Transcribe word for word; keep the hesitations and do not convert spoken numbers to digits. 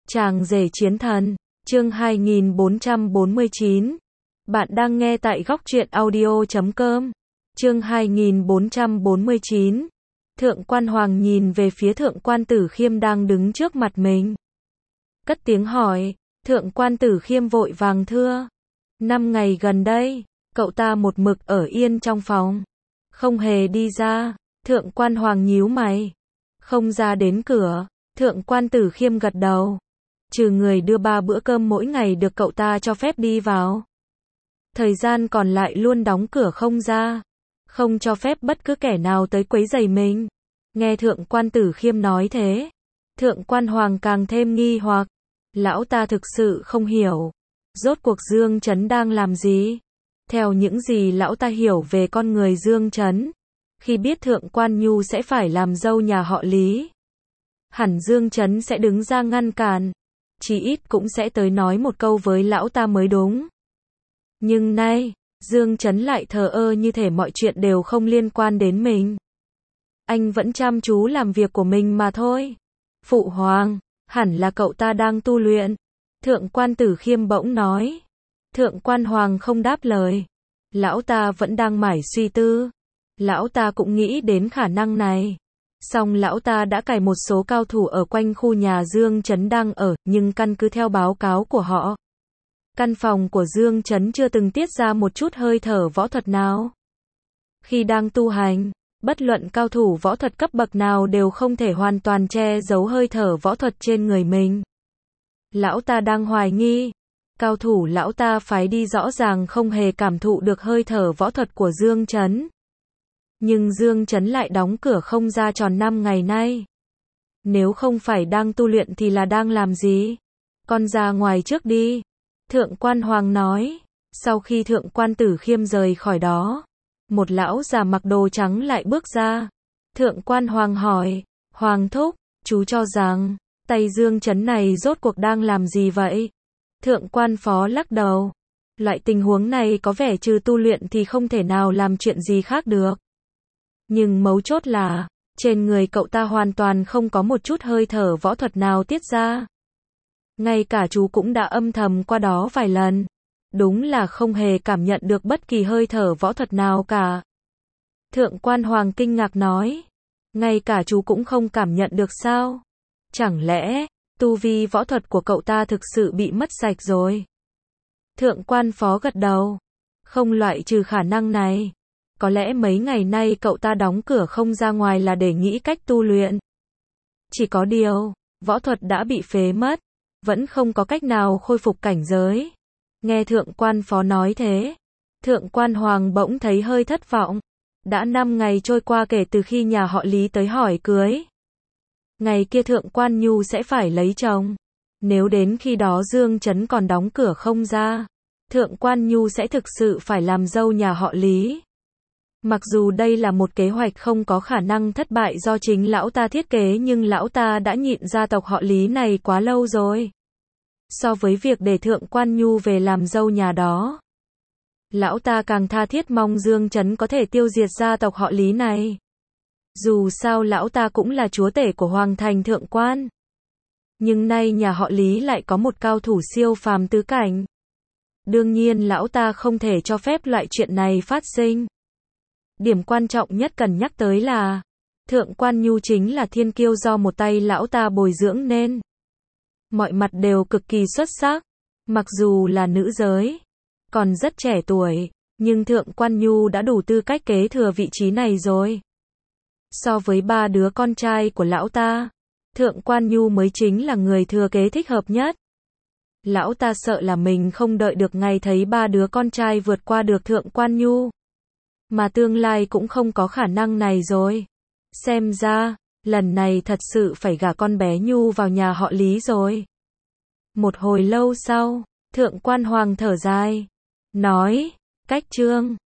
Chàng rể chiến thần, chương hai nghìn bốn trăm bốn mươi chín. Bạn đang nghe tại góc truyện audio chấm com. Chương hai nghìn bốn trăm bốn mươi chín. Thượng quan Hoàng nhìn về phía thượng quan Tử Khiêm đang đứng trước mặt mình. Cất tiếng hỏi, thượng quan Tử Khiêm vội vàng thưa. Năm ngày gần đây, cậu ta một mực ở yên trong phòng. Không hề đi ra, thượng quan Hoàng nhíu mày. Không ra đến cửa, thượng quan Tử Khiêm gật đầu. Trừ người đưa ba bữa cơm mỗi ngày được cậu ta cho phép đi vào. Thời gian còn lại luôn đóng cửa không ra. Không cho phép bất cứ kẻ nào tới quấy rầy mình. Nghe thượng quan Tử Khiêm nói thế, thượng quan Hoàng càng thêm nghi hoặc. Lão ta thực sự không hiểu. Rốt cuộc Dương Chấn đang làm gì? Theo những gì lão ta hiểu về con người Dương Chấn, khi biết thượng quan Nhu sẽ phải làm dâu nhà họ Lý, hẳn Dương Chấn sẽ đứng ra ngăn cản. Chí ít cũng sẽ tới nói một câu với lão ta mới đúng. Nhưng nay, Dương Chấn lại thờ ơ như thể mọi chuyện đều không liên quan đến mình. Anh vẫn chăm chú làm việc của mình mà thôi. Phụ hoàng, hẳn là cậu ta đang tu luyện. Thượng quan Tử Khiêm bỗng nói. Thượng quan Hoàng không đáp lời. Lão ta vẫn đang mải suy tư. Lão ta cũng nghĩ đến khả năng này. Song lão ta đã cài một số cao thủ ở quanh khu nhà Dương Chấn đang ở, nhưng căn cứ theo báo cáo của họ, căn phòng của Dương Chấn chưa từng tiết ra một chút hơi thở võ thuật nào. Khi đang tu hành, bất luận cao thủ võ thuật cấp bậc nào đều không thể hoàn toàn che giấu hơi thở võ thuật trên người mình. Lão ta đang hoài nghi, cao thủ lão ta phái đi rõ ràng không hề cảm thụ được hơi thở võ thuật của Dương Chấn. Nhưng Dương Chấn lại đóng cửa không ra tròn năm ngày nay. Nếu không phải đang tu luyện thì là đang làm gì? Con ra ngoài trước đi. Thượng quan Hoàng nói. Sau khi thượng quan Tử Khiêm rời khỏi đó, một lão già mặc đồ trắng lại bước ra. Thượng quan Hoàng hỏi, Hoàng thúc, chú cho rằng, tay Dương Chấn này rốt cuộc đang làm gì vậy? Thượng quan Phó lắc đầu. Loại tình huống này có vẻ trừ tu luyện thì không thể nào làm chuyện gì khác được. Nhưng mấu chốt là, trên người cậu ta hoàn toàn không có một chút hơi thở võ thuật nào tiết ra. Ngay cả chú cũng đã âm thầm qua đó vài lần. Đúng là không hề cảm nhận được bất kỳ hơi thở võ thuật nào cả. Thượng quan Hoàng kinh ngạc nói. Ngay cả chú cũng không cảm nhận được sao? Chẳng lẽ, tu vi võ thuật của cậu ta thực sự bị mất sạch rồi? Thượng quan Phó gật đầu. Không loại trừ khả năng này. Có lẽ mấy ngày nay cậu ta đóng cửa không ra ngoài là để nghĩ cách tu luyện. Chỉ có điều, võ thuật đã bị phế mất, vẫn không có cách nào khôi phục cảnh giới. Nghe thượng quan Phó nói thế, thượng quan Hoàng bỗng thấy hơi thất vọng. Đã năm ngày trôi qua kể từ khi nhà họ Lý tới hỏi cưới. Ngày kia thượng quan Nhu sẽ phải lấy chồng. Nếu đến khi đó Dương Chấn còn đóng cửa không ra, thượng quan Nhu sẽ thực sự phải làm dâu nhà họ Lý. Mặc dù đây là một kế hoạch không có khả năng thất bại do chính lão ta thiết kế, nhưng lão ta đã nhịn gia tộc họ Lý này quá lâu rồi. So với việc để thượng quan Nhu về làm dâu nhà đó, lão ta càng tha thiết mong Dương Chấn có thể tiêu diệt gia tộc họ Lý này. Dù sao lão ta cũng là chúa tể của Hoàng thành thượng quan. Nhưng nay nhà họ Lý lại có một cao thủ siêu phàm tứ cảnh. Đương nhiên lão ta không thể cho phép loại chuyện này phát sinh. Điểm quan trọng nhất cần nhắc tới là, thượng quan Nhu chính là thiên kiêu do một tay lão ta bồi dưỡng nên. Mọi mặt đều cực kỳ xuất sắc. Mặc dù là nữ giới, còn rất trẻ tuổi, nhưng thượng quan Nhu đã đủ tư cách kế thừa vị trí này rồi. So với ba đứa con trai của lão ta, thượng quan Nhu mới chính là người thừa kế thích hợp nhất. Lão ta sợ là mình không đợi được ngày thấy ba đứa con trai vượt qua được thượng quan Nhu. Mà tương lai cũng không có khả năng này rồi. Xem ra, lần này thật sự phải gả con bé Nhu vào nhà họ Lý rồi. Một hồi lâu sau, thượng quan Hoàng thở dài, nói, cách chương